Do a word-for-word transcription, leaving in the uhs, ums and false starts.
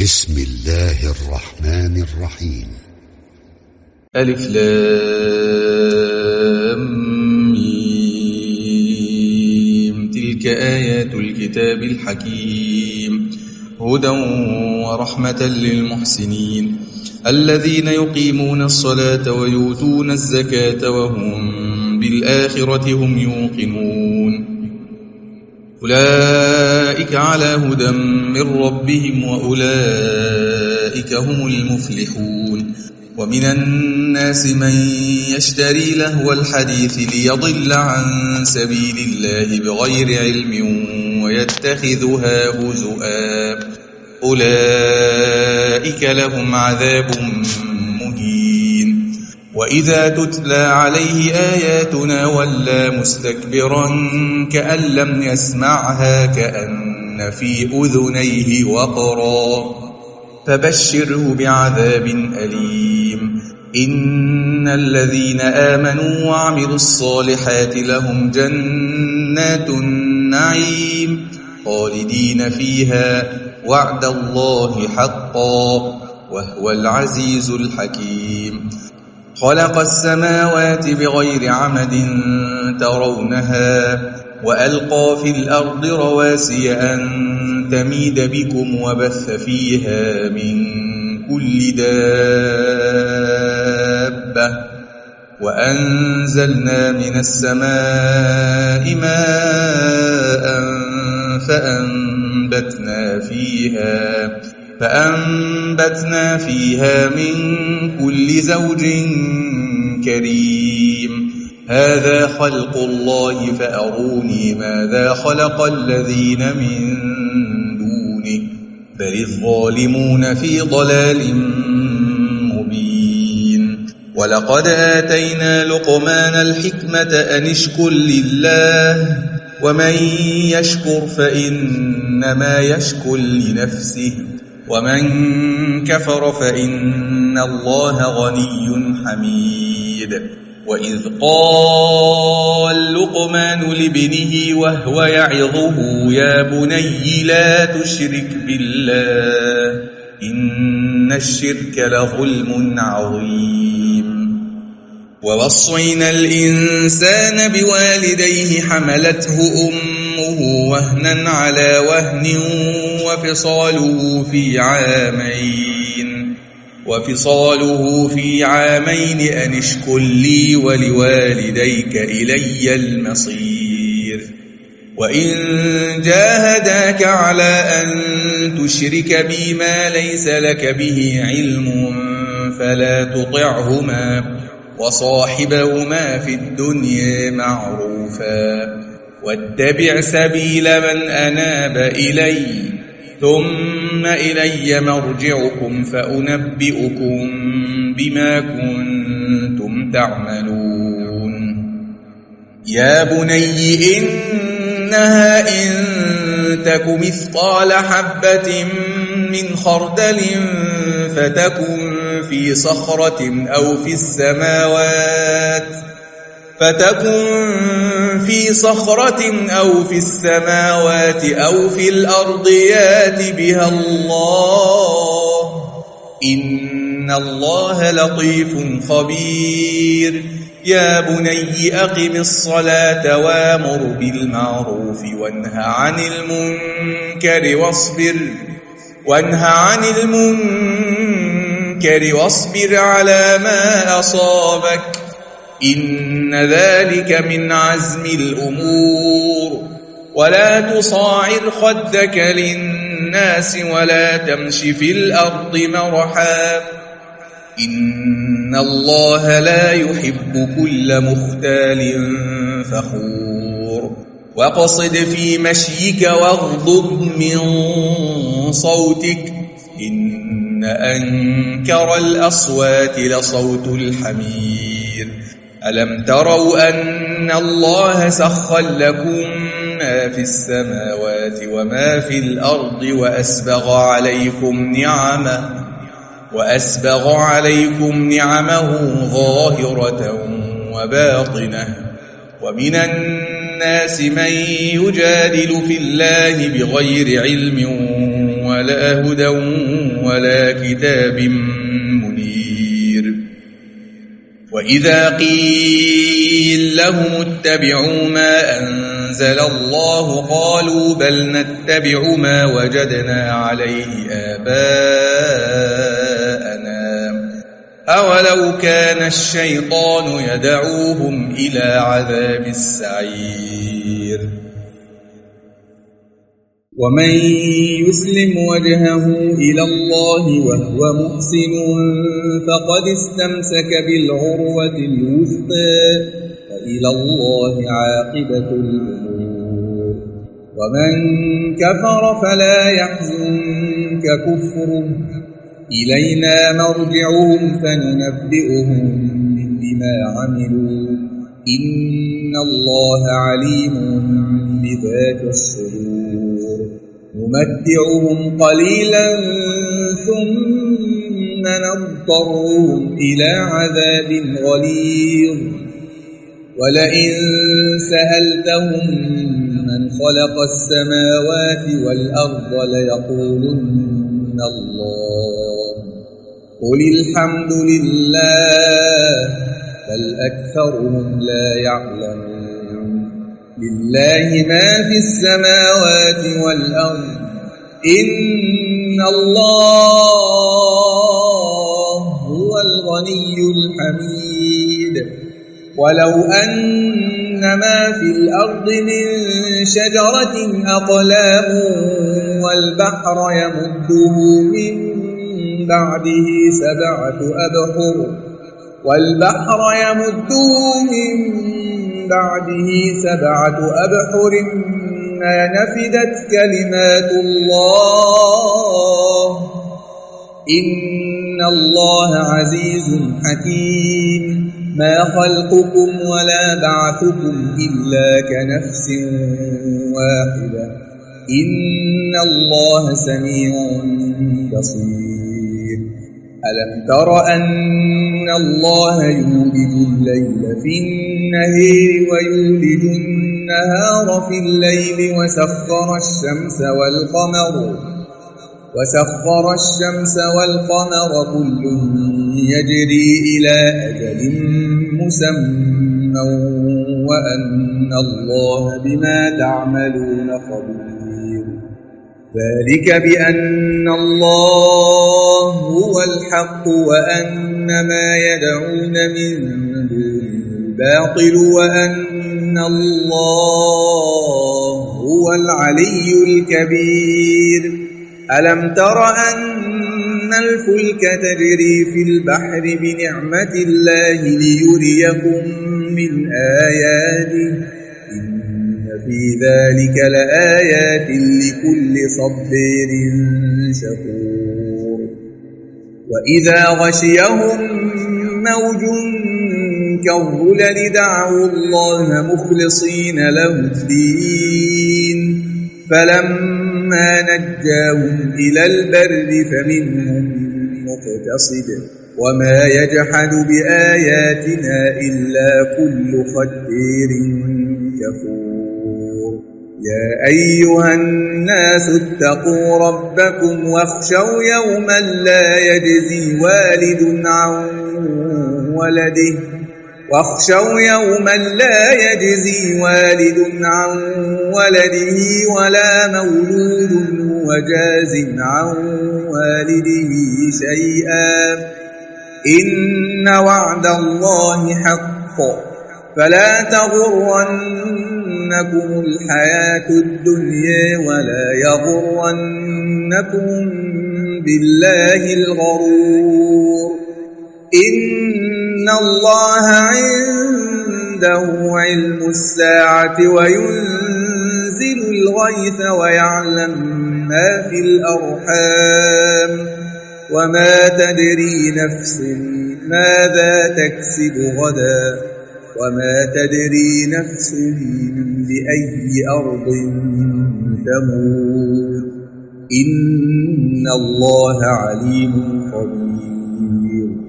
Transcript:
بسم الله الرحمن الرحيم. ألف لام ميم. تلك آيات الكتاب الحكيم هدى ورحمة للمحسنين الذين يقيمون الصلاة ويؤتون الزكاة وهم بالآخرة هم يوقنون أولئك على هدى من ربهم وأولئك هم المفلحون. ومن الناس من يشتري لهو الحديث ليضل عن سبيل الله بغير علم ويتخذها هزؤا أولئك لهم عذاب مهين. وإذا تتلى عليه آياتنا ولى مستكبرا كأن لم يسمعها كأن في أذنيه وقرا فبشره بعذاب أليم. إن الذين آمنوا وعملوا الصالحات لهم جنات النعيم خالدين فيها وعد الله حقا وهو العزيز الحكيم. خلق السماوات بغير عمد ترونها وألقى في الأرض رواسي أن تميد بكم وبث فيها من كل دابة وأنزلنا من السماء ماء فأنبتنا فيها فأنبتنا فيها من كل زوج كريم. هذا خلق الله فأروني ماذا خلق الذين من دونه بل الظالمون في ضلال مبين. ولقد آتينا لقمان الحكمة أن اشكر لله ومن يشكر فإنما يشكر لنفسه ومن كفر فإن الله غني حميد. وإذ قال لقمان لابنه وهو يعظه يا بني لا تشرك بالله إن الشرك لظلم عظيم. ووصينا الإنسان بوالديه حملته أمه وهنا على وهن وفصاله في عامين وفصاله في عامين أن اشكر لي ولوالديك إلي المصير. وإن جاهداك على أن تشرك بي ما ليس لك به علم فلا تطعهما وصاحبهما في الدنيا معروفا واتبع سبيل من أناب إلي ثم إلي مرجعكم فأنبئكم بما كنتم تعملون. يا بني إنها إن تك مثقال حبة من خردل فتكن في صخرة أو في السماوات فتكن في صخرة أو في السماوات أو في الأرض يات بها الله إن الله لطيف خبير. يا بني أقم الصلاة وامر بالمعروف وانه عن المنكر واصبر وانه عن المنكر واصبر على ما أصابك إن ذلك من عزم الأمور. ولا تصاعر خدك للناس ولا تمش في الأرض مرحا إن الله لا يحب كل مختال فخور. واقصد في مشيك واغضض من صوتك إن أنكر الأصوات لصوت الحمير. ألم تروا أن الله سخر لكم ما في السماوات وما في الأرض وأسبغ عليكم نعمه وأسبغ عليكم نعمه ظاهرة وباطنة ومن الناس من يجادل في الله بغير علم ولا هدى ولا كتاب منير. وإذا قيل لهم اتبعوا ما أنزل الله قالوا بل نتبع ما وجدنا عليه آباءنا أولو كان الشيطان يدعوهم إلى عذاب السعير. ومن يسلم وجهه إلى الله وهو محسن فقد استمسك بالعروة الوثقى وإلى الله عاقبة الأمور. ومن كفر فلا يحزنك كفره إلينا مرجعهم فننبئهم بما عملوا إن الله عليم بذات الصدور. نمتعهم قليلا ثم نضطرهم إلى عذاب غليظ. ولئن سألتهم من خلق السماوات والأرض ليقولن الله قل الحمد لله بل أكثرهم لا يعلمون. لله ما في السماوات والأرض إن الله هو الغني الحميد. ولو أن ما في الأرض من شجرة أقلام والبحر يمده من بعده سبعة أبحر والبحر يمده من بعده سبعة أبحر ما نفدت كلمات الله إن الله عزيز حكيم. ما خلقكم ولا بعثكم إلا كنفس واحدة إن الله سميع بصير. ألم تر أن الله يولج الليل في النهار ويولج النهار في الليل وسخر الشمس والقمر وسخر الشمس والقمر كل يجري إلى أجل مسمى وأن الله بما تعملون خبير. ذلك بأن الله هو الحق وأن ما يدعون من دونه الباطل وأن الله هو العلي الكبير. ألم تر أن الفلك تجري في البحر بنعمة الله ليريكم من آياته إن في ذلك لآيات لكل صبير شكور. وإذا غشيهم موج كالظلل دعوا الله مخلصين له الدين فلما نجاهم إلى البر فمنهم مقتصد وما يجحد بآياتنا إلا كل ختير كفور. يا أيها الناس اتقوا ربكم واخشوا يوما لا يجزي والد عن ولده واخشوا يوما لا يجزي والد عن ولده ولا مولود هو جاز عن والده شيئا إن وعد الله حق فلا تغرنكم الحياة الدنيا ولا يغرنكم بالله الغرور. إن الله عنده علم الساعة وينزل الغيث ويعلم ما في الأرحام وما تدري نفس ماذا تكسب غدا وما تدري نفس بأي أرض تموت إن الله عليم خبير.